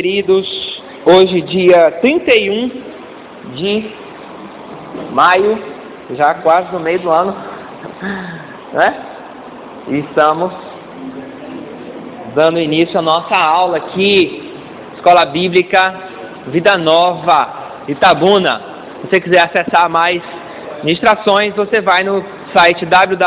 queridos, hoje dia 31 de maio, já quase no meio do ano, né? E estamos dando início à nossa aula aqui, Escola Bíblica Vida Nova, Itabuna. Se você quiser acessar mais ministrações, você vai no site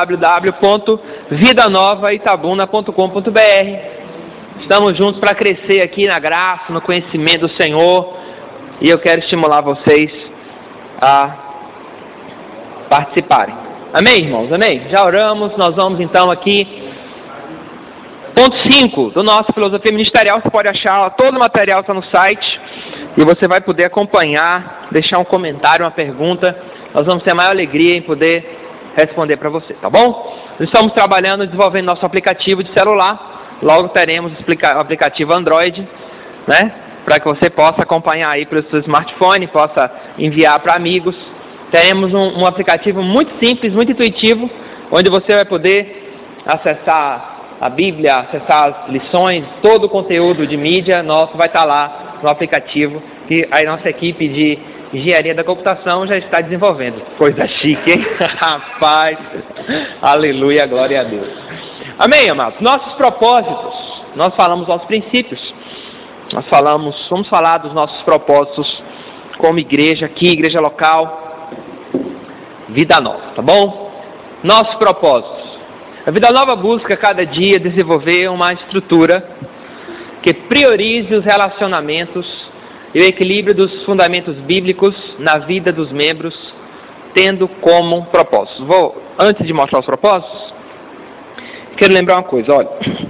www.vidanovaitabuna.com.br. Estamos juntos para crescer aqui na graça, no conhecimento do Senhor, e eu quero estimular vocês a participarem. Amém, irmãos? Amém? Já oramos, nós vamos então aqui. Ponto 5 do nosso Filosofia Ministerial, você pode achar, todo o material está no site, e você vai poder acompanhar, deixar um comentário, uma pergunta. Nós vamos ter a maior alegria em poder responder para você, tá bom? Nós estamos trabalhando, desenvolvendo nosso aplicativo de celular. Logo teremos o aplicativo Android, né? Para que você possa acompanhar aí pelo seu smartphone, possa enviar para amigos. Teremos um aplicativo muito simples, muito intuitivo, onde você vai poder acessar a Bíblia, acessar as lições, todo o conteúdo de mídia nosso vai estar lá no aplicativo, que a nossa equipe de engenharia da computação já está desenvolvendo. Coisa chique, hein? Rapaz! Aleluia, glória a Deus. Amém, amados? Nossos propósitos, nós falamos nossos princípios, vamos falar dos nossos propósitos como igreja aqui, igreja local, Vida Nova, tá bom? Nossos propósitos. A Vida Nova busca cada dia desenvolver uma estrutura que priorize os relacionamentos e o equilíbrio dos fundamentos bíblicos na vida dos membros, tendo como propósito. Antes de mostrar os propósitos, quero lembrar uma coisa, olha,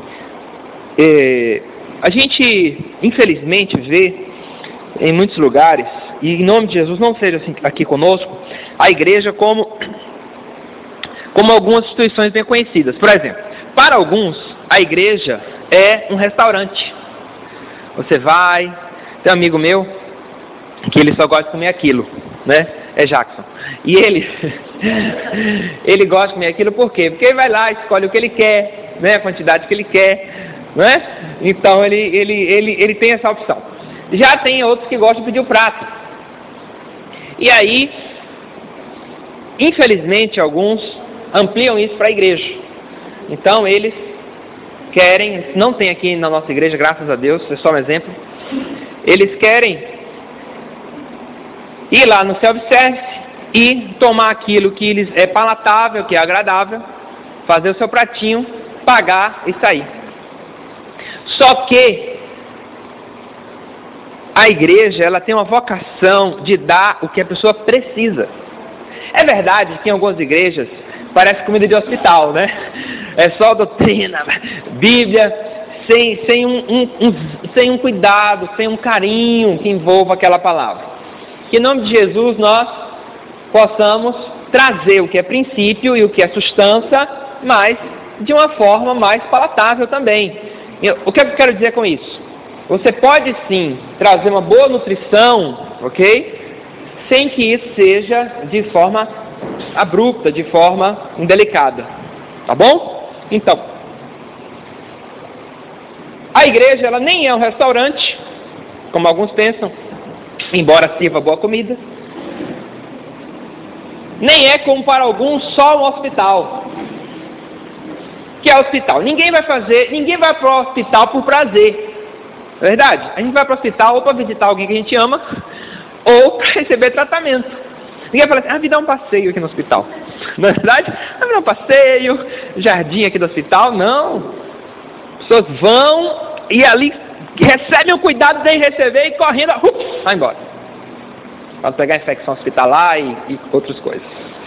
a gente infelizmente vê em muitos lugares, e em nome de Jesus não seja assim aqui conosco, a igreja como algumas instituições bem conhecidas. Por exemplo, para alguns a igreja é um restaurante. Você vai, tem um amigo meu que ele só gosta de comer aquilo, né? É Jackson. E ele gosta de comer aquilo por quê? Porque ele vai lá, escolhe o que ele quer, né? A quantidade que ele quer, né? Então ele tem essa opção. Já tem outros que gostam de pedir o prato. E aí, infelizmente, alguns ampliam isso para a igreja. Então eles querem, não tem aqui na nossa igreja, graças a Deus, é só um exemplo. Eles querem ir lá no self-service e tomar aquilo que lhes é palatável, que é agradável, fazer o seu pratinho, pagar e sair. Só que a igreja, ela tem uma vocação de dar o que a pessoa precisa. É verdade que em algumas igrejas parece comida de hospital, né? É só doutrina, Bíblia, sem um cuidado, sem um carinho que envolva aquela palavra. Que em nome de Jesus nós possamos trazer o que é princípio e o que é substância, mas de uma forma mais palatável também. O que eu quero dizer com isso? Você pode sim trazer uma boa nutrição, ok? Sem que isso seja de forma abrupta, de forma indelicada. Tá bom? Então, a igreja ela nem é um restaurante, como alguns pensam, embora sirva boa comida. Nem é como para alguns só um hospital. Que é hospital? Ninguém vai para o hospital por prazer. É verdade? A gente vai para o hospital ou para visitar alguém que a gente ama, ou para receber tratamento. Ninguém fala assim, me dá um passeio aqui no hospital. Não é verdade? Me dá um passeio, jardim aqui do hospital. Não. As pessoas vão e ali recebem o cuidado de receber e correndo, vai embora. Para pegar infecção hospitalar e outras coisas.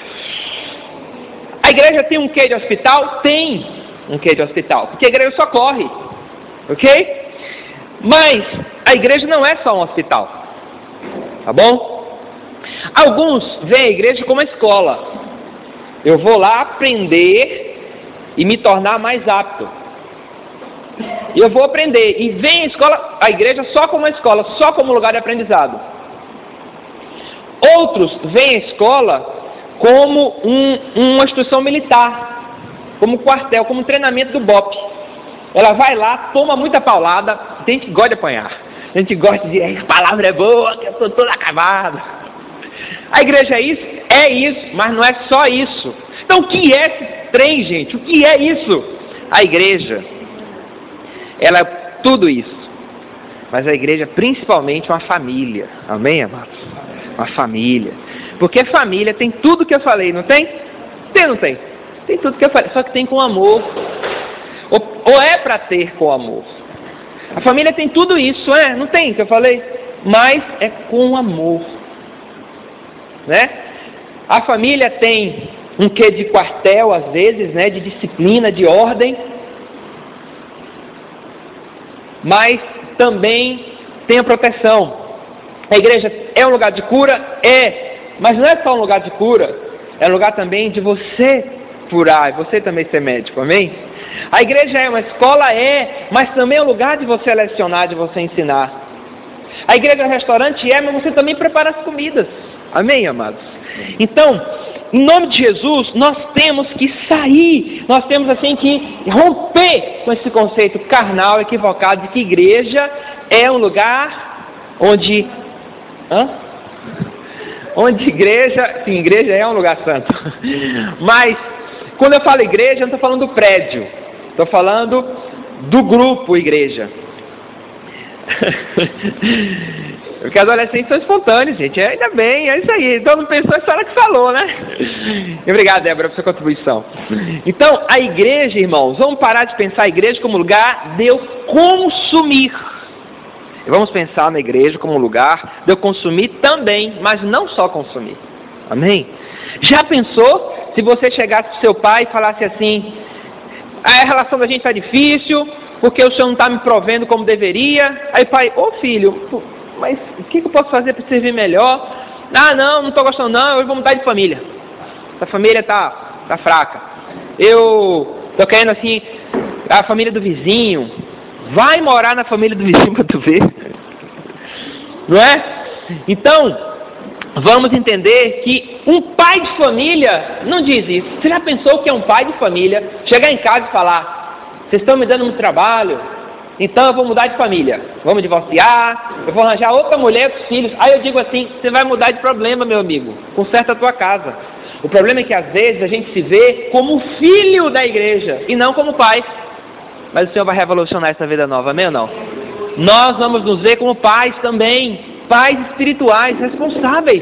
A igreja tem um quê de hospital? Tem um quê de hospital. Porque a igreja socorre. Ok? Mas a igreja não é só um hospital. Tá bom? Alguns veem a igreja como uma escola. Eu vou lá aprender e me tornar mais apto. E eu vou aprender. E vem a igreja só como uma escola, só como lugar de aprendizado. Outros veem a escola como uma instituição militar, como quartel, como treinamento do BOP. Ela vai lá, toma muita paulada, tem que gosta de apanhar. A gente gosta de, a palavra é boa, que eu estou todo acabado. A igreja é isso? É isso, mas não é só isso. Então o que é esse trem, gente? O que é isso? A igreja, ela é tudo isso. Mas a igreja é principalmente uma família. Amém, amados? Uma família. Porque família tem tudo que eu falei, não tem? Tem ou não tem? Tem tudo que eu falei, só que tem com amor. Ou é para ter com amor. A família tem tudo isso, não tem que eu falei? Mas é com amor. Né? A família tem um quê de quartel, às vezes, né? De disciplina, de ordem. Mas também tem a proteção. A igreja é um lugar de cura? É. Mas não é só um lugar de cura. É um lugar também de você curar, e você também ser médico, amém? A igreja é uma escola? Mas também é um lugar de você lecionar, de você ensinar. A igreja é um restaurante? Mas você também prepara as comidas, amém, amados? Então, em nome de Jesus, nós temos que sair, nós temos assim que romper com esse conceito carnal, equivocado, de que igreja é um lugar onde... Onde igreja... Sim, igreja é um lugar santo. Mas, quando eu falo igreja, eu não estou falando do prédio. Estou falando do grupo igreja. Porque adolescentes são espontâneos, gente. Ainda bem, é isso aí. Então não pensou, é só ela que falou, né? Obrigado, Débora, por sua contribuição. Então, a igreja, irmãos, vamos parar de pensar a igreja como lugar de eu consumir. Vamos pensar na igreja como lugar de eu consumir também, mas não só consumir. Amém? Já pensou se você chegasse para seu pai e falasse assim: a relação da gente está difícil, porque o senhor não está me provendo como deveria. Aí pai, filho, mas o que eu posso fazer para servir melhor? Não estou gostando não, eu vou mudar de família. Essa família está fraca. Eu estou querendo assim, a família do vizinho. Vai morar na família do vizinho para tu ver. Não é? Então, vamos entender que um pai de família não diz isso. Você já pensou que é um pai de família chegar em casa e falar: vocês estão me dando muito trabalho, então eu vou mudar de família. Vamos divorciar, eu vou arranjar outra mulher com os filhos. Aí eu digo assim: você vai mudar de problema, meu amigo. Conserta a tua casa. O problema é que às vezes a gente se vê como filho da igreja e não como pai. Mas o Senhor vai revolucionar essa vida nova, amém ou não? Nós vamos nos ver como pais também, pais espirituais, responsáveis.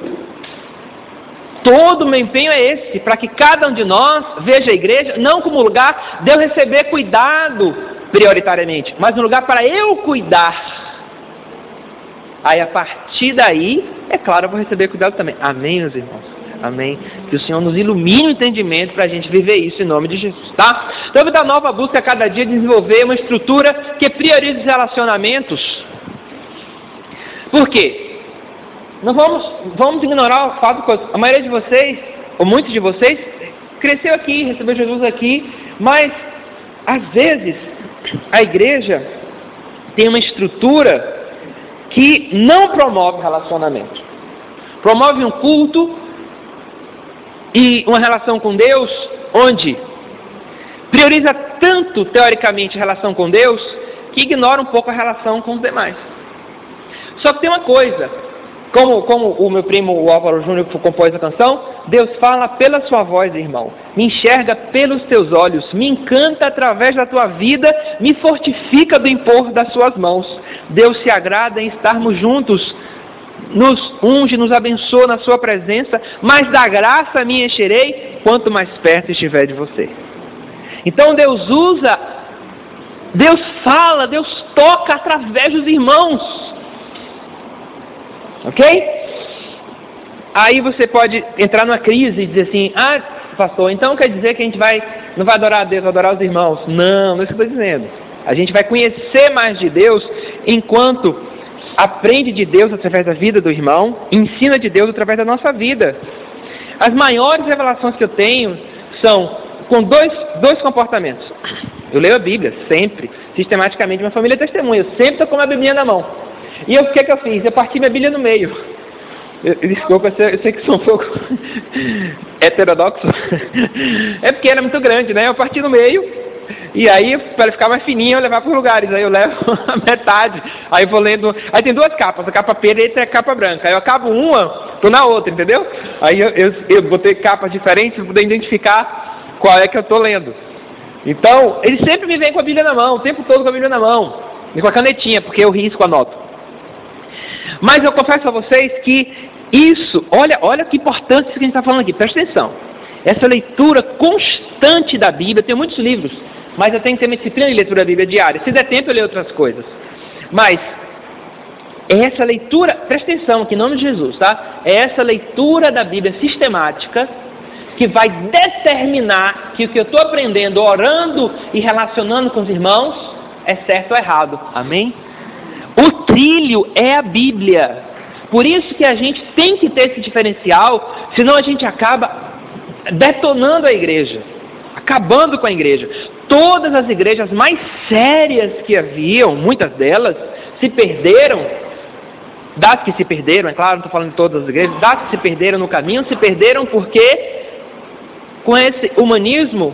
Todo o meu empenho é esse, para que cada um de nós veja a igreja não como lugar de eu receber cuidado prioritariamente, mas um lugar para eu cuidar. Aí a partir daí, é claro, eu vou receber cuidado também. Amém, meus irmãos? Amém. Que o Senhor nos ilumine o entendimento para a gente viver isso em nome de Jesus, tá? Então, Vida Nova busca cada dia desenvolver uma estrutura que priorize os relacionamentos. Por quê? Não vamos ignorar o fato que a maioria de vocês, ou muitos de vocês, cresceu aqui, recebeu Jesus aqui, mas às vezes a igreja tem uma estrutura que não promove relacionamento. Promove um culto e uma relação com Deus, onde prioriza tanto, teoricamente, a relação com Deus, que ignora um pouco a relação com os demais. Só que tem uma coisa, como o meu primo, o Álvaro Júnior, que compôs a canção, Deus fala pela sua voz, irmão, me enxerga pelos teus olhos, me encanta através da tua vida, me fortifica do impor das suas mãos. Deus se agrada em estarmos juntos, nos unge, nos abençoa na sua presença, mas da graça me encherei, quanto mais perto estiver de você. Então Deus fala, Deus toca através dos irmãos. Ok? Aí você pode entrar numa crise e dizer assim: pastor, então quer dizer que a gente não vai adorar a Deus, vai adorar os irmãos. Não é isso que eu estou dizendo. A gente vai conhecer mais de Deus enquanto aprende de Deus através da vida do irmão, ensina de Deus através da nossa vida. As maiores revelações que eu tenho são com dois comportamentos. Eu leio a Bíblia, sempre, sistematicamente. Minha família testemunha, eu sempre estou com a Bíblia na mão. E o que eu fiz? Eu parti minha Bíblia no meio. Desculpa, eu sei que sou um pouco heterodoxo. É porque ela é muito grande, né? Eu parti no meio E aí, para ficar mais fininho, eu levar para os lugares. Aí eu levo a metade. Aí eu vou lendo. Aí tem duas capas, a capa preta e a capa branca. Aí eu acabo uma, estou na outra, entendeu? Aí eu botei capas diferentes para poder identificar qual é que eu estou lendo. Então, ele sempre me vem com a Bíblia na mão, o tempo todo com a Bíblia na mão. E com a canetinha, porque eu risco a nota. Mas eu confesso a vocês que isso, olha que importância isso que a gente está falando aqui, presta atenção. Essa leitura constante da Bíblia, tem muitos livros, mas eu tenho que ter uma disciplina de leitura da Bíblia diária. Se der tempo eu leio outras coisas. Mas essa leitura, presta atenção aqui em nome de Jesus, tá? É essa leitura da Bíblia sistemática que vai determinar que o que eu estou aprendendo, orando e relacionando com os irmãos, é certo ou errado. Amém? O trilho é a Bíblia. Por isso que a gente tem que ter esse diferencial, senão a gente acaba detonando a igreja, acabando com a igreja. Todas as igrejas mais sérias que haviam, muitas delas, se perderam. Das que se perderam, é claro, não estou falando de todas as igrejas, das que se perderam no caminho, se perderam porque com esse humanismo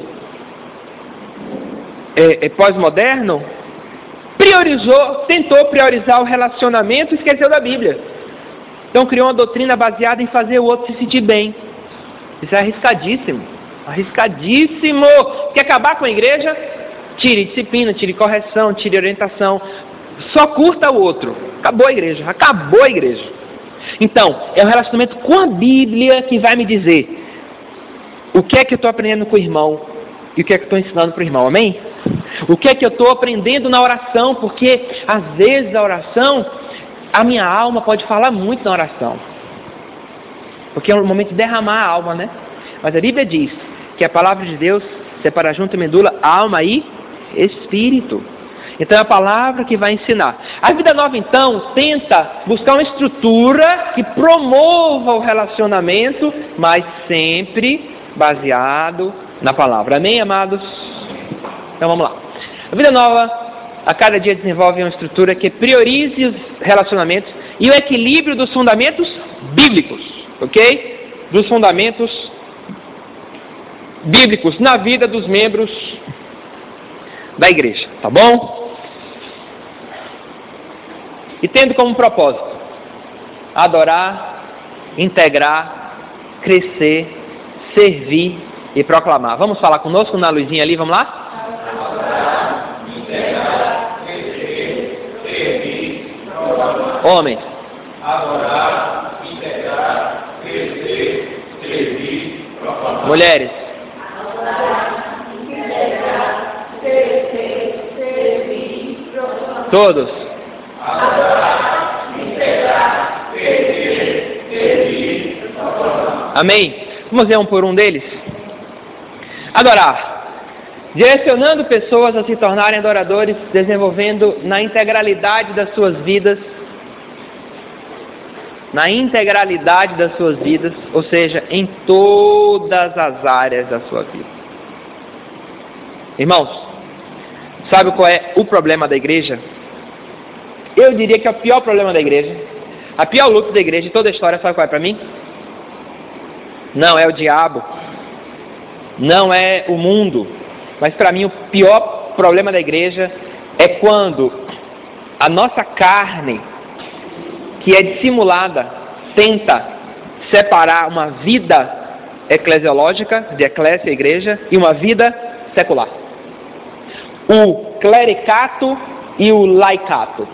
pós-moderno, tentou priorizar o relacionamento e esqueceu da Bíblia. Então criou uma doutrina baseada em fazer o outro se sentir bem. Isso é arriscadíssimo. Arriscadíssimo. Quer acabar com a igreja? Tire disciplina, tire correção, tire orientação. Só curta o outro. Acabou a igreja. Acabou a igreja. Então, é o relacionamento com a Bíblia que vai me dizer o que é que eu estou aprendendo com o irmão e o que é que eu estou ensinando para o irmão. Amém? O que é que eu estou aprendendo na oração? Porque às vezes a oração, a minha alma pode falar muito na oração. Porque é um momento de derramar a alma, né? Mas a Bíblia diz que a palavra de Deus separa junto a medula, alma e espírito. Então é a palavra que vai ensinar. A Vida Nova, então, tenta buscar uma estrutura que promova o relacionamento, mas sempre baseado na palavra. Amém, amados? Então vamos lá. A Vida Nova, a cada dia desenvolve uma estrutura que priorize os relacionamentos e o equilíbrio dos fundamentos bíblicos, ok? Dos fundamentos bíblicos na vida dos membros da igreja, tá bom? E tendo como propósito adorar, integrar, crescer, servir e proclamar. Vamos falar conosco na luzinha ali, vamos lá? Adorar, integrar, crescer, servir, proclamar. Homens. Adorar, integrar, crescer, servir, proclamar. Mulheres. Adorar, integrar, crescer, servir, proclamar. Todos. Adorar, integrar, crescer, servir, proclamar. Amém? Vamos ver um por um deles? Adorar. Direcionando pessoas a se tornarem adoradores, desenvolvendo na integralidade das suas vidas, ou seja, em todas as áreas da sua vida. Irmãos, sabe qual é o problema da igreja? Eu diria que é o pior problema da igreja, a pior luta da igreja de toda a história, sabe qual é para mim? Não é o diabo, não é o mundo, mas para mim o pior problema da igreja é quando a nossa carne, que é dissimulada, tenta separar uma vida eclesiológica, de eclésia, igreja, e uma vida secular. O clericato e o laicato.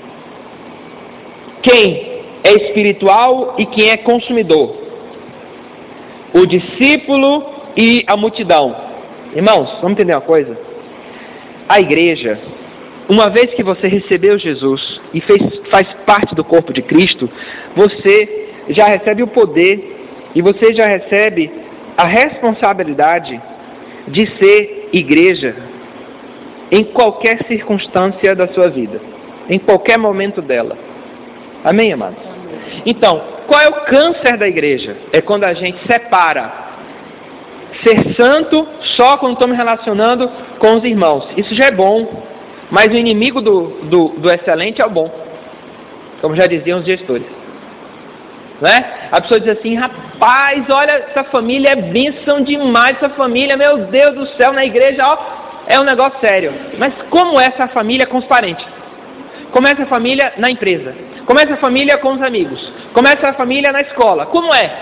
Quem é espiritual e quem é consumidor. O discípulo e a multidão. Irmãos, vamos entender uma coisa? A igreja, uma vez que você recebeu Jesus e faz parte do corpo de Cristo, você já recebe o poder e você já recebe a responsabilidade de ser igreja em qualquer circunstância da sua vida, em qualquer momento dela. Amém, amados? Então, qual é o câncer da igreja? É quando a gente separa ser santo só quando estamos relacionando com os irmãos. Isso já é bom, mas o inimigo do excelente é o bom, como já diziam os gestores. Né? A pessoa diz assim, rapaz, olha, essa família é bênção demais, essa família, meu Deus do céu, na igreja, ó, é um negócio sério. Mas como é essa família com os parentes? Como é essa família na empresa? Como é essa família com os amigos? Como é essa família na escola? Como é?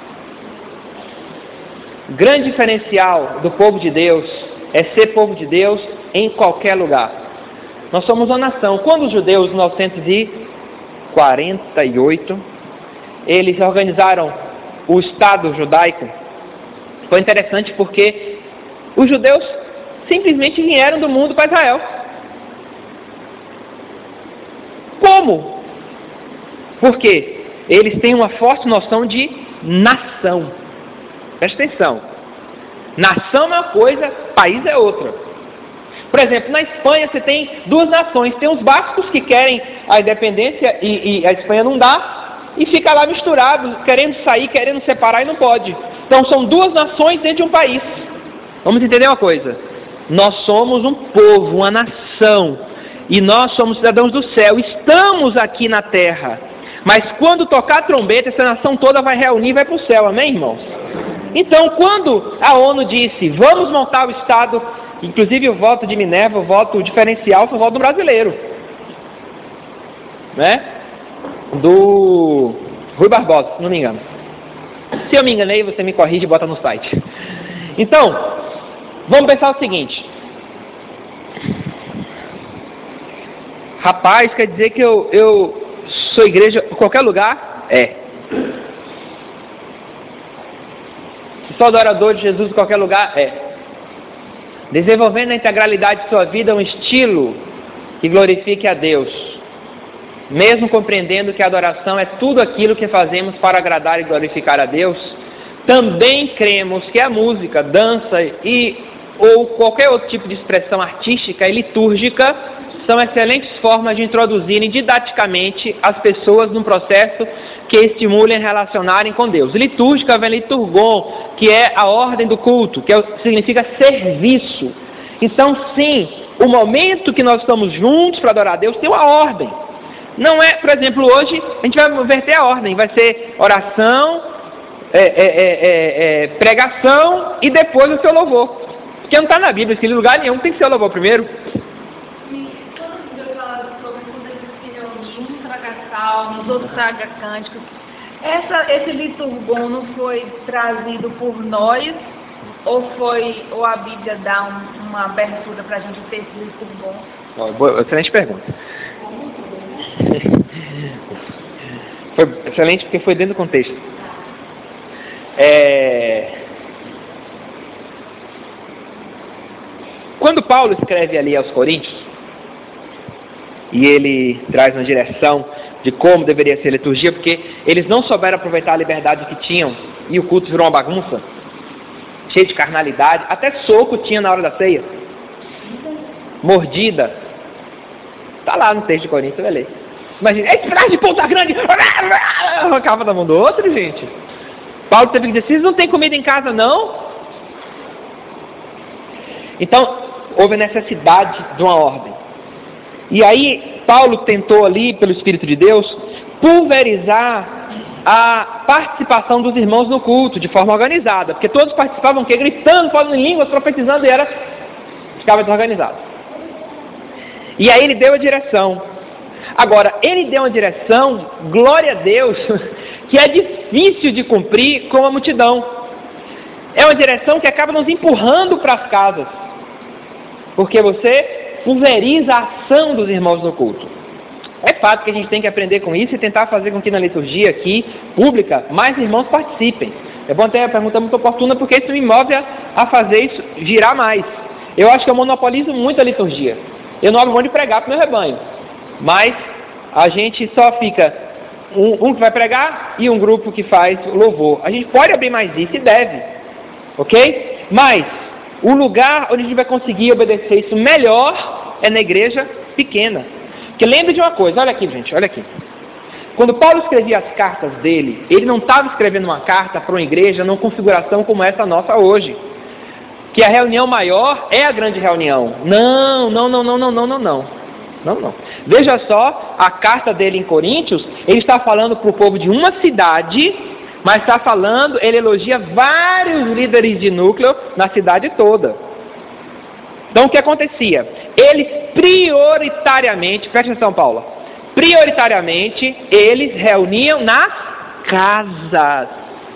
Grande diferencial do povo de Deus é ser povo de Deus em qualquer lugar. Nós somos uma nação. Quando os judeus, em 1948, eles organizaram o Estado judaico, foi interessante porque os judeus simplesmente vieram do mundo para Israel. Como? Porque eles têm uma forte noção de nação. Presta atenção. Nação é uma coisa, país é outra. Por exemplo, na Espanha você tem duas nações. Tem os bascos que querem a independência e a Espanha não dá, e fica lá misturado, querendo sair, querendo separar e não pode. Então são duas nações dentro de um país. Vamos entender uma coisa. Nós somos um povo, uma nação, e nós somos cidadãos do céu. Estamos aqui na terra, mas quando tocar a trombeta, essa nação toda vai reunir e vai para o céu. Amém, irmãos? Então, quando a ONU disse, vamos montar o Estado, inclusive o voto de Minerva, o voto diferencial, foi o voto do brasileiro, né? Do Rui Barbosa, se não me engano. Se eu me enganei, você me corrige e bota no site. Então, vamos pensar o seguinte. Rapaz, quer dizer que eu sou igreja em qualquer lugar? É. Sou adorador de Jesus em qualquer lugar? É. Desenvolvendo a integralidade de sua vida um estilo que glorifique a Deus, mesmo compreendendo que a adoração é tudo aquilo que fazemos para agradar e glorificar a Deus, também cremos que a música, dança ou qualquer outro tipo de expressão artística e litúrgica são excelentes formas de introduzirem didaticamente as pessoas num processo que estimulem a relacionarem com Deus. Litúrgica vem liturgon, que é a ordem do culto, que significa serviço. Então, sim, o momento que nós estamos juntos para adorar a Deus tem uma ordem. Não é, por exemplo, hoje a gente vai inverter a ordem, vai ser oração, pregação e depois o seu louvor. Porque não está na Bíblia, em lugar nenhum tem que ser o louvor primeiro. Nos outros traga cânticos. Esse liturgon não foi trazido por nós, ou a Bíblia dá uma abertura para a gente ter esse liturgon? Excelente pergunta. Foi excelente porque foi dentro do contexto. Quando Paulo escreve ali aos Coríntios, e ele traz uma direção de como deveria ser a liturgia, porque eles não souberam aproveitar a liberdade que tinham, e o culto virou uma bagunça, cheio de carnalidade, até soco tinha na hora da ceia, mordida, está lá no texto de Coríntios, vai ler. Imagina, esse pedaço de ponta grande, arrancava da mão do outro, gente. Paulo teve que dizer, vocês não têm comida em casa não? Então, houve a necessidade de uma ordem. E aí, Paulo tentou ali, pelo Espírito de Deus, pulverizar a participação dos irmãos no culto, de forma organizada. Porque todos participavam gritando, falando em línguas, profetizando, e ficava desorganizado. E aí ele deu a direção. Agora, ele deu uma direção, glória a Deus, que é difícil de cumprir com a multidão. É uma direção que acaba nos empurrando para as casas. Porque você pulveriza a ação dos irmãos no culto. É fato que a gente tem que aprender com isso e tentar fazer com que na liturgia aqui, pública, mais irmãos participem. É bom ter a pergunta muito oportuna, porque isso me move a fazer isso girar mais. Eu acho que eu monopolizo muito a liturgia. Eu não abro mão de pregar para o meu rebanho. Mas a gente só fica um que vai pregar e um grupo que faz louvor. A gente pode abrir mais isso e deve. Ok? Mas o lugar onde a gente vai conseguir obedecer isso melhor é na igreja pequena. Porque lembre de uma coisa, olha aqui, gente, olha aqui. Quando Paulo escrevia as cartas dele, ele não estava escrevendo uma carta para uma igreja numa configuração como essa nossa hoje. Que a reunião maior é a grande reunião. Não. Veja só, a carta dele em Coríntios, ele está falando para o povo de uma cidade, mas está falando, ele elogia vários líderes de núcleo na cidade toda. Então o que acontecia? Eles prioritariamente, presta atenção, Paula, prioritariamente eles reuniam nas casas.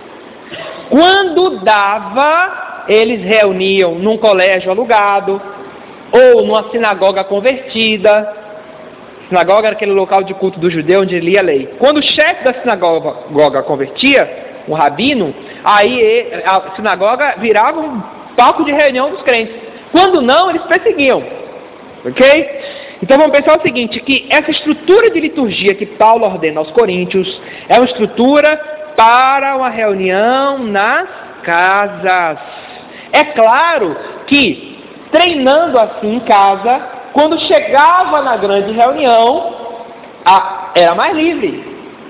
Quando dava, eles reuniam num colégio alugado, ou numa sinagoga convertida. Sinagoga era aquele local de culto do judeu onde ele lia a lei. Quando o chefe da sinagoga convertia, um rabino, aí a sinagoga virava um palco de reunião dos crentes. Quando não, eles perseguiam. Ok? Então vamos pensar o seguinte, que essa estrutura de liturgia que Paulo ordena aos coríntios é uma estrutura para uma reunião nas casas. É claro que, treinando assim em casa, quando chegava na grande reunião, era mais livre.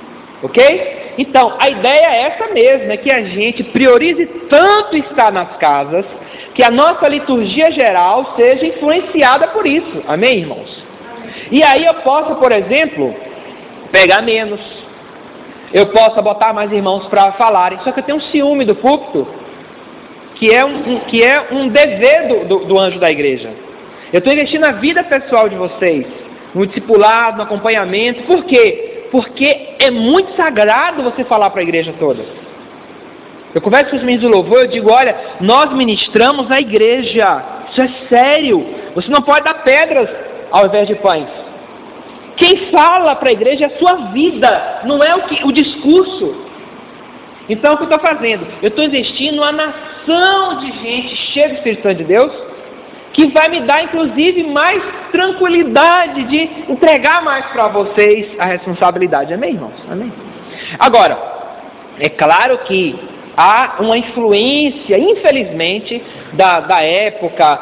Ok? Então, a ideia é essa mesmo, é que a gente priorize tanto estar nas casas, que a nossa liturgia geral seja influenciada por isso. Amém, irmãos? E aí eu posso, por exemplo, pegar menos. Eu posso botar mais irmãos para falarem. Só que eu tenho um ciúme do púlpito, que é um dever do anjo da igreja. Eu estou investindo na vida pessoal de vocês, no discipulado, no acompanhamento. Por quê? Porque é muito sagrado você falar para a igreja toda. Eu converso com os meninos do louvor, eu digo, olha, nós ministramos na igreja. Isso é sério. Você não pode dar pedras ao invés de pães. Quem fala para a igreja é a sua vida, não é o discurso. Então o que eu estou fazendo? Eu estou investindo numa nação de gente cheia do Espírito Santo de Deus, que vai me dar inclusive mais tranquilidade de entregar mais para vocês a responsabilidade. Amém, irmãos? Amém? Agora, é claro que há uma influência, infelizmente, da época,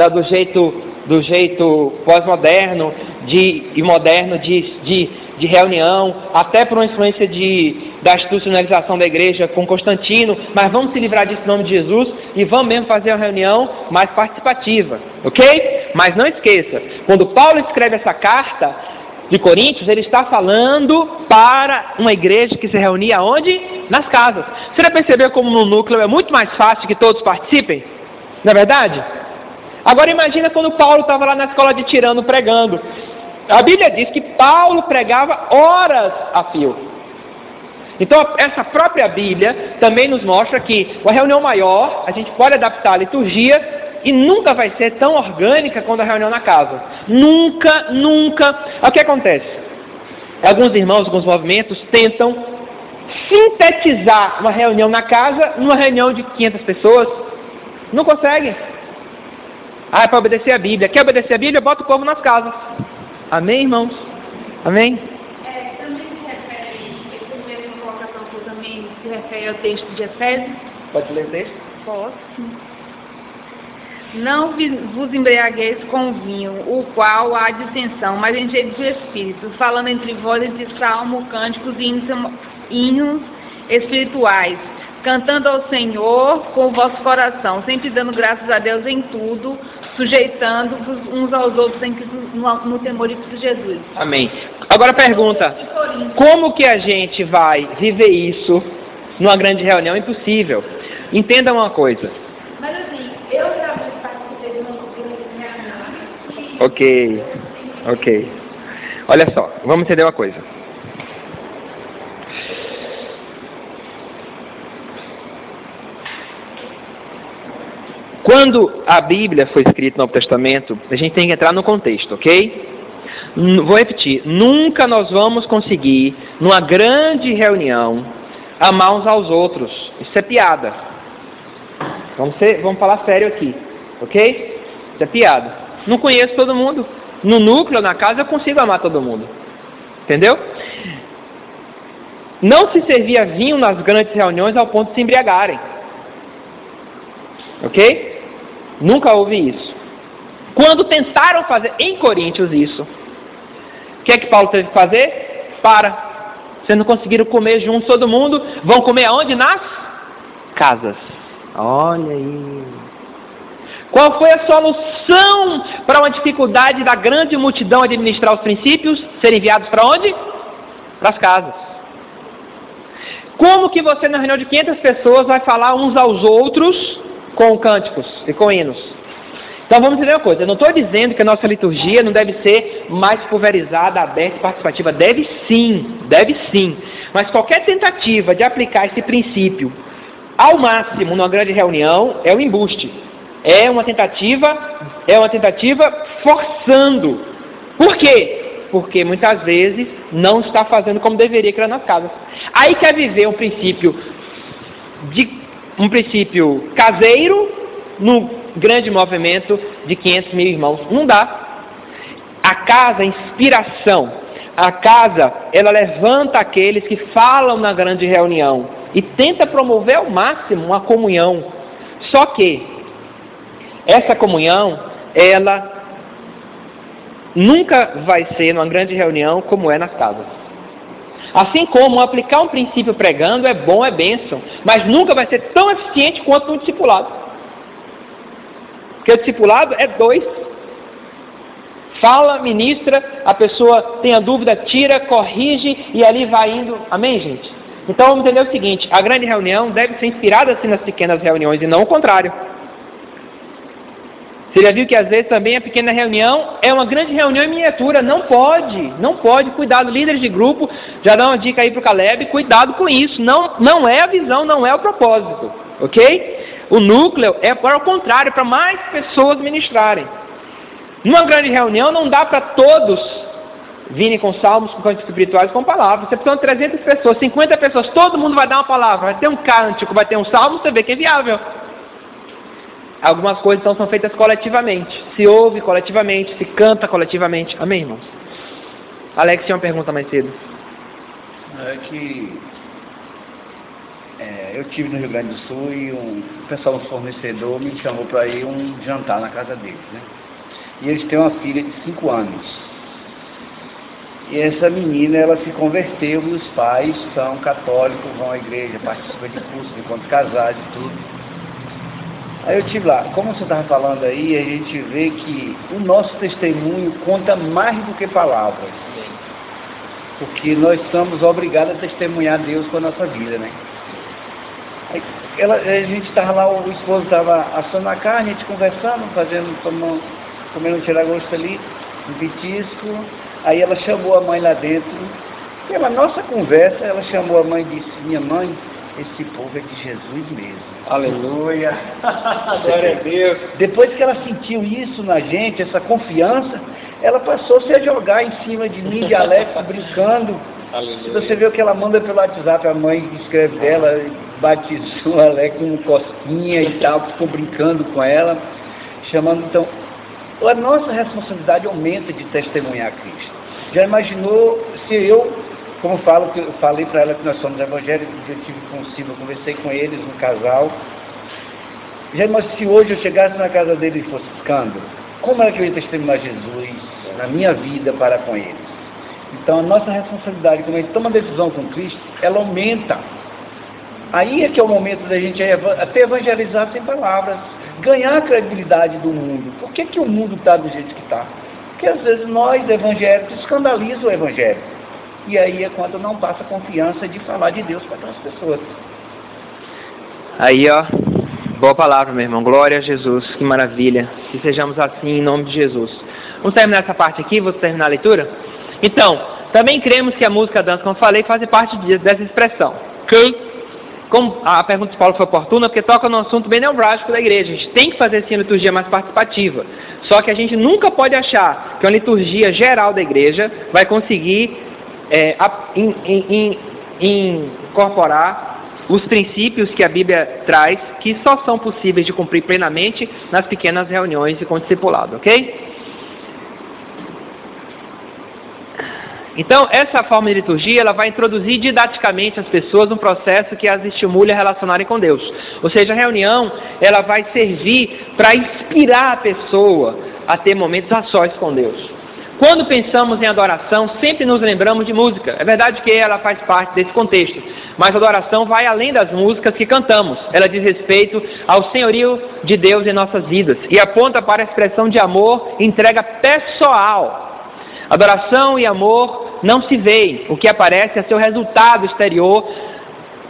do jeito pós-moderno e moderno de reunião, até por uma influência da institucionalização da igreja com Constantino, mas vamos se livrar disso em nome de Jesus e vamos mesmo fazer uma reunião mais participativa, ok? Mas não esqueça, quando Paulo escreve essa carta de Coríntios, ele está falando para uma igreja que se reunia onde? Nas casas. Você já percebeu como no núcleo é muito mais fácil que todos participem? Não é verdade? Agora imagina quando Paulo estava lá na escola de Tirano pregando. A Bíblia diz que Paulo pregava horas a fio. Então essa própria Bíblia também nos mostra que uma reunião maior, a gente pode adaptar a liturgia e nunca vai ser tão orgânica quanto a reunião na casa. Nunca, nunca. O que acontece? Alguns irmãos, alguns movimentos tentam sintetizar uma reunião na casa numa reunião de 500 pessoas. Não conseguem. É para obedecer a Bíblia. Quer obedecer a Bíblia? Bota o povo nas casas. Amém, irmãos? Amém? Também se refere, essa mesma colocação que também se refere ao texto de Efésios. Pode ler o texto? Posso. Não vos embriagueis com vinho, o qual há dissensão, mas enchei do Espírito, falando entre vós de salmo, cânticos e hinos espirituais, cantando ao Senhor com o vosso coração, sempre dando graças a Deus em tudo, sujeitando-vos uns aos outros no temor de Cristo Jesus. Amém. Agora pergunta, como que a gente vai viver isso numa grande reunião? É impossível. Entenda uma coisa. Mas assim, eu já participei de uma reunião. Ok. Olha só, vamos entender uma coisa. Quando a Bíblia foi escrita no Novo Testamento, a gente tem que entrar no contexto, ok? Vou repetir, nunca nós vamos conseguir, numa grande reunião, amar uns aos outros. Isso é piada. Vamos falar sério aqui, ok? Isso é piada. Não conheço todo mundo. No núcleo, na casa, eu consigo amar todo mundo. Entendeu? Não se servia vinho nas grandes reuniões ao ponto de se embriagarem. Ok? Nunca houve isso. Quando tentaram fazer em Coríntios isso, o que é que Paulo teve que fazer? Vocês não conseguiram comer junto todo mundo, vão comer aonde? Nas casas. Olha aí. Qual foi a solução para uma dificuldade da grande multidão administrar os princípios? Serem enviados para onde? Para as casas. Como que você na reunião de 500 pessoas vai falar uns aos outros com cânticos e com hinos? Então vamos entender uma coisa, eu não estou dizendo que a nossa liturgia não deve ser mais pulverizada, aberta e participativa. Deve sim. Mas qualquer tentativa de aplicar esse princípio ao máximo numa grande reunião é um embuste. É uma tentativa forçando. Por quê? Porque muitas vezes não está fazendo como deveria criar nas casas. Aí quer viver um princípio caseiro no grande movimento de 500 mil irmãos. Não dá. A casa é inspiração. A casa, ela levanta aqueles que falam na grande reunião e tenta promover ao máximo uma comunhão. Só que essa comunhão, ela nunca vai ser numa grande reunião como é nas casas. Assim como aplicar um princípio pregando é bom, é bênção, mas nunca vai ser tão eficiente quanto no discipulado. Porque o discipulado é 2. Fala, ministra, a pessoa tem a dúvida, tira, corrige e ali vai indo. Amém, gente? Então vamos entender o seguinte, a grande reunião deve ser inspirada assim nas pequenas reuniões e não o contrário. Você já viu que às vezes também a pequena reunião é uma grande reunião em miniatura. Não pode, cuidado, líderes de grupo, já dá uma dica aí para o Caleb, cuidado com isso, não é a visão, não é o propósito, ok? O núcleo é para o contrário, para mais pessoas ministrarem. Numa grande reunião não dá para todos virem com salmos, com cânticos espirituais, com palavras. Você precisa de 300 pessoas, 50 pessoas, todo mundo vai dar uma palavra, vai ter um cântico, vai ter um salmo, você vê que é viável. Algumas coisas então são feitas coletivamente. Se ouve coletivamente, se canta coletivamente. Amém, irmãos? Alex tinha uma pergunta mais cedo. É que eu estive no Rio Grande do Sul e um pessoal, um fornecedor, me chamou para ir um jantar na casa deles, né? E eles têm uma filha de 5 anos. E essa menina, ela se converteu e os pais são católicos, vão à igreja, participam de cursos, de encontros casados e tudo. Aí eu estive lá, como você estava falando aí, a gente vê que o nosso testemunho conta mais do que palavras. Porque nós somos obrigados a testemunhar Deus com a nossa vida, né? Aí a gente estava lá, o esposo estava assando a carne, a gente conversando, comendo um tiragosto ali, um petisco. Aí ela chamou a mãe lá dentro. Pela nossa conversa, ela chamou a mãe e disse, minha mãe, esse povo é de Jesus mesmo. Aleluia. Glória a Deus. Depois que ela sentiu isso na gente, essa confiança, ela passou-se a jogar em cima de mim, de Alex, brincando. Aleluia. Você vê o que ela manda pelo WhatsApp, a mãe escreve dela, batizou Alex com cosquinha e tal, ficou brincando com ela, chamando. Então, a nossa responsabilidade aumenta de testemunhar Cristo. Já imaginou se eu... Como eu falei para ela que nós somos evangélicos, eu tive consigo, eu conversei com eles, um casal. Já imaginou se hoje eu chegasse na casa deles e fosse escândalo? Como é que eu ia testemunhar Jesus na minha vida para com eles? Então a nossa responsabilidade, quando a gente toma decisão com Cristo, ela aumenta. Aí é que é o momento da gente até evangelizar sem palavras, ganhar a credibilidade do mundo. Por que o mundo está do jeito que está? Porque às vezes nós, evangélicos, escandalizamos o evangelho. E aí é quando não passa confiança de falar de Deus para aquelas pessoas. Aí, ó, boa palavra, meu irmão. Glória a Jesus, que maravilha. Que sejamos assim em nome de Jesus. Vamos terminar essa parte aqui, vou terminar a leitura? Então, também cremos que a música, a dança, como eu falei, faz parte dessa expressão. Ok? Como a pergunta de Paulo foi oportuna, porque toca num assunto bem neurálgico da igreja. A gente tem que fazer sim a liturgia mais participativa. Só que a gente nunca pode achar que uma liturgia geral da igreja vai conseguir incorporar os princípios que a Bíblia traz, que só são possíveis de cumprir plenamente nas pequenas reuniões e com o discipulado, ok? Então, essa forma de liturgia, ela vai introduzir didaticamente as pessoas num processo que as estimule a relacionarem com Deus. Ou seja, a reunião, ela vai servir para inspirar a pessoa a ter momentos a sós com Deus. Quando pensamos em adoração, sempre nos lembramos de música. É verdade que ela faz parte desse contexto, mas a adoração vai além das músicas que cantamos. Ela diz respeito ao senhorio de Deus em nossas vidas e aponta para a expressão de amor e entrega pessoal. Adoração e amor não se veem. O que aparece é seu resultado exterior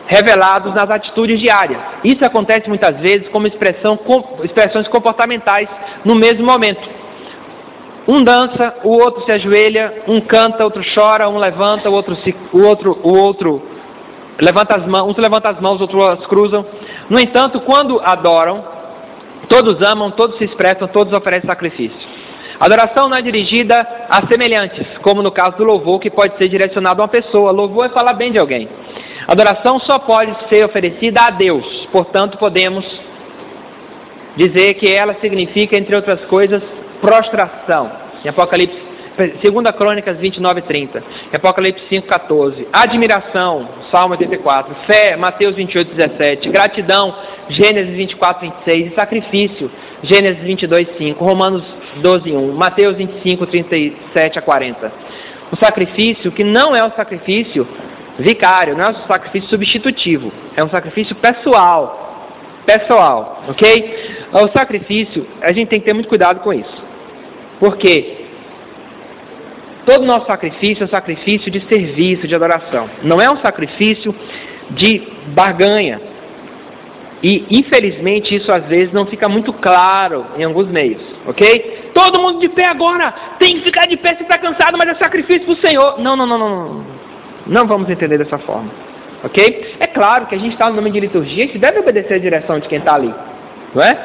revelados nas atitudes diárias. Isso acontece muitas vezes como expressões comportamentais no mesmo momento. Um dança, o outro se ajoelha, um canta, outro chora, um levanta, o outro levanta as mãos, uns levantam as mãos, outros as cruzam. No entanto, quando adoram, todos amam, todos se expressam, todos oferecem sacrifício. A adoração não é dirigida a semelhantes, como no caso do louvor, que pode ser direcionado a uma pessoa. Louvor é falar bem de alguém. A adoração só pode ser oferecida a Deus, portanto podemos dizer que ela significa, entre outras coisas, prostração. Em Apocalipse, 2 Crônicas 29:30, Apocalipse 5:14, admiração, Salmo 84, fé, Mateus 28:17, gratidão, Gênesis 24:26, e sacrifício, Gênesis 22:5, Romanos 12:1, Mateus 25:37-40. O sacrifício que não é um sacrifício vicário, não é um sacrifício substitutivo, é um sacrifício pessoal, ok? O sacrifício, a gente tem que ter muito cuidado com isso, porque todo nosso sacrifício é um sacrifício de serviço, de adoração, não é um sacrifício de barganha, e infelizmente isso às vezes não fica muito claro em alguns meios, ok? Todo mundo de pé agora, tem que ficar de pé se está cansado, mas é sacrifício para o Senhor. Não vamos entender dessa forma, ok? É claro que a gente está no nome de liturgia, a gente deve obedecer a direção de quem está ali, não é?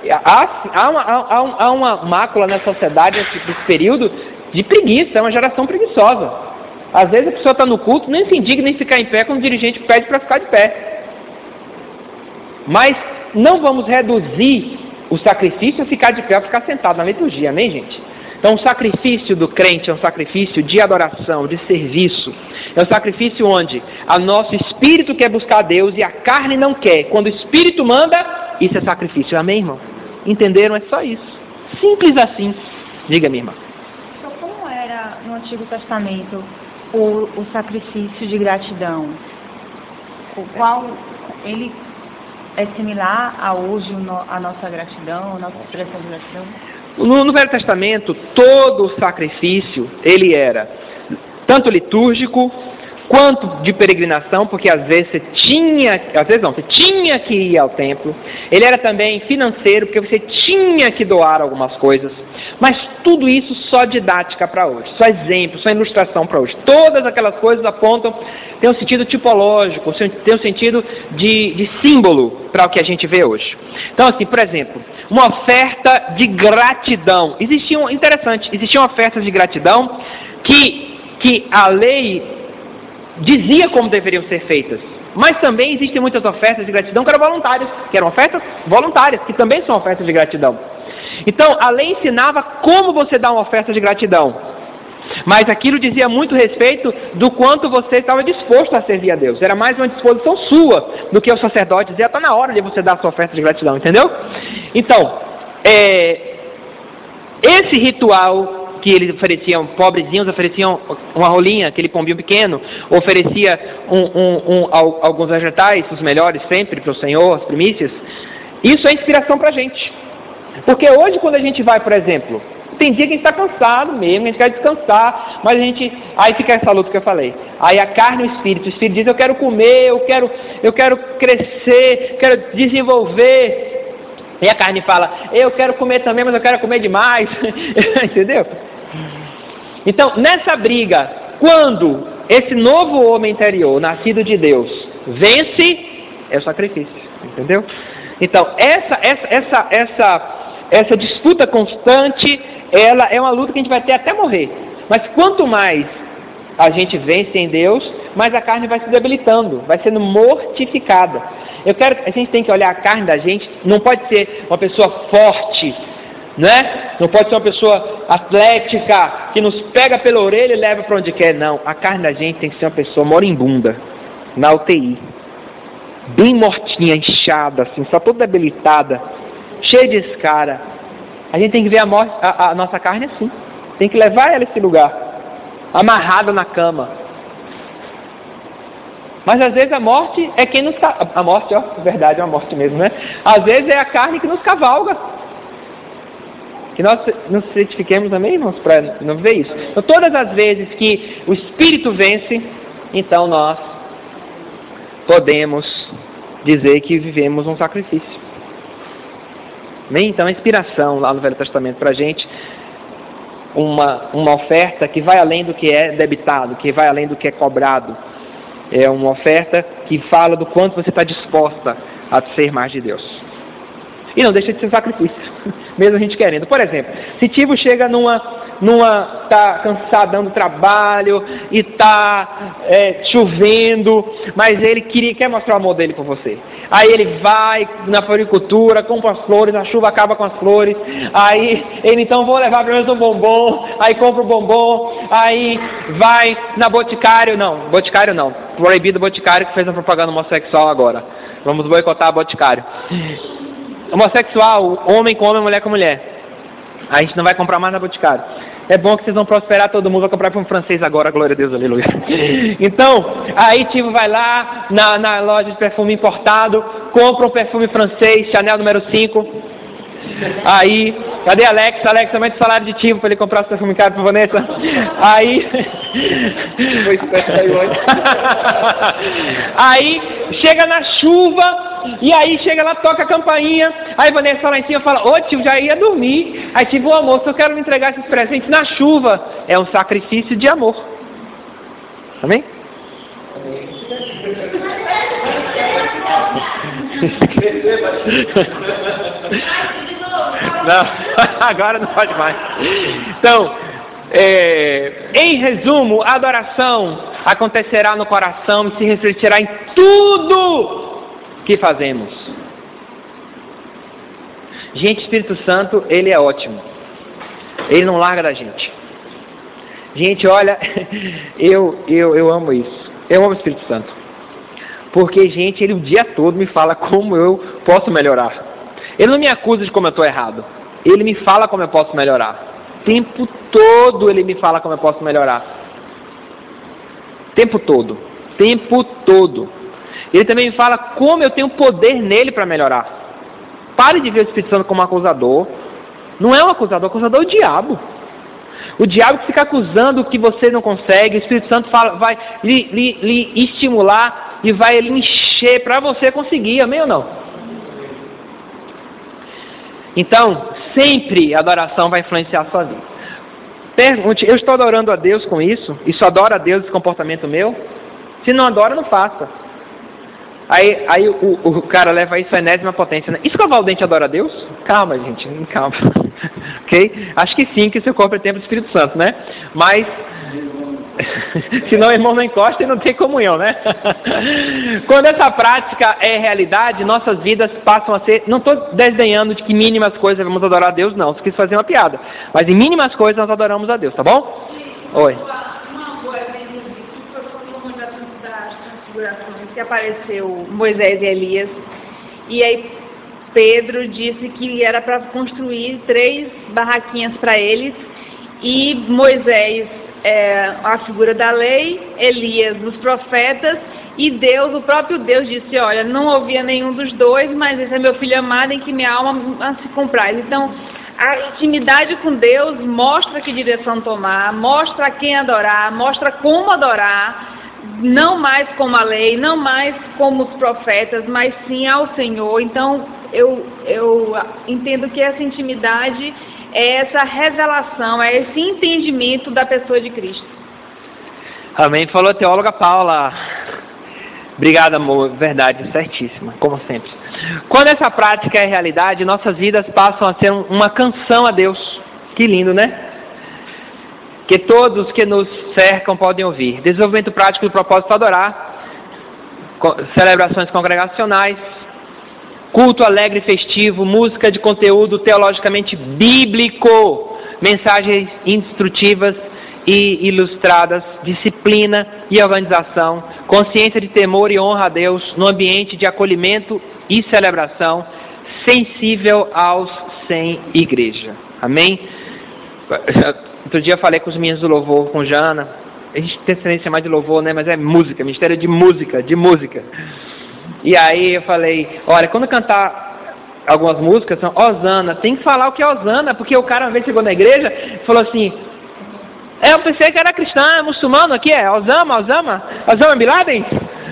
Há uma mácula na sociedade nesse período de preguiça, é uma geração preguiçosa. Às vezes a pessoa está no culto, nem se indigna em ficar em pé quando o dirigente pede para ficar de pé. Mas não vamos reduzir o sacrifício a ficar de pé, a ficar sentado na liturgia, amém, gente? Então o sacrifício do crente é um sacrifício de adoração, de serviço. É um sacrifício onde o nosso espírito quer buscar a Deus e a carne não quer. Quando o espírito manda, isso é sacrifício, amém, irmão? Entenderam? É só isso. Simples assim. Diga, minha irmã. Então, como era no Antigo Testamento o sacrifício de gratidão? O qual ele é similar a hoje a nossa gratidão, a nossa expressão de gratidão? No Velho Testamento, todo o sacrifício, ele era tanto litúrgico, quanto de peregrinação, porque às vezes você tinha que ir ao templo. Ele era também financeiro, porque você tinha que doar algumas coisas. Mas tudo isso só didática para hoje, só exemplo, só ilustração para hoje. Todas aquelas coisas apontam, tem um sentido tipológico, tem um sentido de símbolo para o que a gente vê hoje. Então, assim, por exemplo, uma oferta de gratidão. Existiam ofertas de gratidão que a lei dizia como deveriam ser feitas. Mas também existem muitas ofertas de gratidão que eram ofertas voluntárias, que também são ofertas de gratidão. Então, a lei ensinava como você dá uma oferta de gratidão. Mas aquilo dizia muito respeito do quanto você estava disposto a servir a Deus. Era mais uma disposição sua do que o sacerdote dizia, está na hora de você dar a sua oferta de gratidão, entendeu? Então, esse ritual que eles ofereciam, pobrezinhos ofereciam uma rolinha, aquele pombinho pequeno, oferecia alguns vegetais, os melhores sempre para o Senhor, as primícias. Isso é inspiração para a gente. Porque hoje quando a gente vai, por exemplo, tem dia que a gente está cansado mesmo, a gente quer descansar, mas aí fica essa luta que eu falei. Aí a carne e o espírito diz, eu quero comer, eu quero crescer, quero desenvolver. E a carne fala, eu quero comer também, mas eu quero comer demais. Entendeu? Então, nessa briga, quando esse novo homem interior, nascido de Deus, vence, é o sacrifício. Entendeu? Então, essa disputa constante, ela é uma luta que a gente vai ter até morrer. Mas quanto mais a gente em Deus, mais a carne vai se debilitando, vai sendo mortificada. A gente tem que olhar a carne da gente, não pode ser uma pessoa forte, né? Não pode ser uma pessoa atlética, que nos pega pela orelha e leva para onde quer, não. A carne da gente tem que ser uma pessoa moribunda, na UTI, bem mortinha, inchada, assim, só toda debilitada, cheia de escara. A gente tem que ver a nossa carne assim, tem que levar ela a esse lugar, amarrada na cama. Mas às vezes a morte é quem nos... A morte, verdade, é uma morte mesmo, né? Às vezes é a carne que nos cavalga. Que nós nos certifiquemos também, irmãos, para não ver isso. Então, todas as vezes que o Espírito vence, então nós podemos dizer que vivemos um sacrifício. Amém? Então, a inspiração lá no Velho Testamento para a gente, uma oferta que vai além do que é debitado, que vai além do que é cobrado. É uma oferta que fala do quanto você está disposta a ser mais de Deus. E não deixa de ser um sacrifício, mesmo a gente querendo. Por exemplo, se Tivo chega tá cansadão do trabalho e tá chovendo, mas ele quer mostrar o amor dele por você. Aí ele vai na floricultura, compra as flores, a chuva acaba com as flores. Aí ele então vou levar pelo menos um bombom, aí compra o bombom, aí vai na Boticário não, proibido o Boticário que fez uma propaganda homossexual agora. Vamos boicotar a Boticário. Homossexual, homem com homem, mulher com mulher. A gente não vai comprar mais na Boticário. É bom que vocês vão prosperar, todo mundo vai comprar para um francês agora, glória a Deus, aleluia. Então, aí Tivo vai lá na loja de perfume importado, compra um perfume francês, Chanel número 5. Aí, cadê Alex? Alex, aumenta o salário de Tivo para ele comprar o perfume caro para Vanessa. Aí, aí chega na chuva. E aí chega lá, toca a campainha. Aí Vanessa lá em cima fala: ô tio, já ia dormir. Aí Tivo, almoço, eu quero me entregar esses presentes na chuva. É um sacrifício de amor. Amém? Não, agora não pode mais. Então, em resumo, a adoração acontecerá no coração e se refletirá em tudo que fazemos. Gente, Espírito Santo, ele é ótimo. Ele não larga da gente. Gente, olha, eu amo isso. Eu amo o Espírito Santo. Porque, gente, ele o dia todo me fala como eu posso melhorar. Ele não me acusa de como eu estou errado. Ele me fala como eu posso melhorar. O tempo todo ele me fala como eu posso melhorar. Tempo todo. Tempo todo. Ele também me fala como eu tenho poder nele para melhorar. Pare de ver o Espírito Santo como um acusador. Não é um acusador, o acusador é o diabo. O diabo que fica acusando o que você não consegue, o Espírito Santo vai lhe estimular e vai lhe encher para você conseguir, amém ou não? Então, sempre a adoração vai influenciar a sua vida. Pergunte: eu estou adorando a Deus com isso? Isso adora a Deus esse comportamento meu? Se não adora, não faça. Aí o cara leva isso à enésima potência, né? Escovar o dente adora a Deus? Calma, gente, calma. Ok? Acho que sim, que seu corpo é templo do Espírito Santo, né? Mas, senão o irmão não encosta e não tem comunhão, né? Quando essa prática é realidade, nossas vidas passam a ser... Não estou desdenhando de que mínimas coisas vamos adorar a Deus, não. Isso quis fazer uma piada. Mas em mínimas coisas nós adoramos a Deus, tá bom? Oi. Que apareceu Moisés e Elias, e aí Pedro disse que era para construir 3 barraquinhas para eles, e Moisés a figura da lei, Elias dos profetas, e Deus, o próprio Deus disse: olha, não ouvia nenhum dos dois, mas esse é meu filho amado em que minha alma se compraz. Então, a intimidade com Deus mostra que direção tomar, mostra a quem adorar, mostra como adorar. Não mais como a lei, não mais como os profetas, mas sim ao Senhor. Então, eu entendo que essa intimidade é essa revelação, é esse entendimento da pessoa de Cristo. Amém. Falou a teóloga Paula. Obrigado, amor. Verdade, certíssima, como sempre. Quando essa prática é realidade, nossas vidas passam a ser uma canção a Deus. Que lindo, né? Que todos que nos cercam podem ouvir. Desenvolvimento prático do propósito adorar, celebrações congregacionais, culto alegre e festivo, música de conteúdo teologicamente bíblico, mensagens instrutivas e ilustradas, disciplina e organização, consciência de temor e honra a Deus no ambiente de acolhimento e celebração, sensível aos sem igreja. Amém? Outro dia eu falei com os meninos do louvor, com Jana. A gente tem tendência mais de louvor, né? Mas é música, ministério de música. E aí eu falei: olha, quando cantar algumas músicas, são Osana, tem que falar o que é Osana, porque o cara uma vez chegou na igreja e falou assim: eu pensei que era cristão, é muçulmano aqui, é Osama Bin Laden?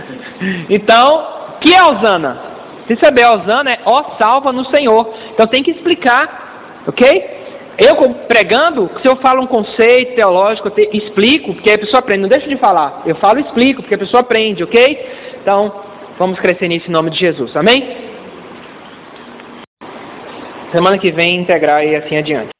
Então, o que é Hosana? Se saber Hosana é ó salva no Senhor. Então tem que explicar, ok? Eu pregando, se eu falo um conceito teológico, eu explico, porque a pessoa aprende. Não deixa de falar. Eu falo e explico, porque a pessoa aprende, ok? Então, vamos crescer nisso em nome de Jesus. Amém? Semana que vem integrar e assim adiante.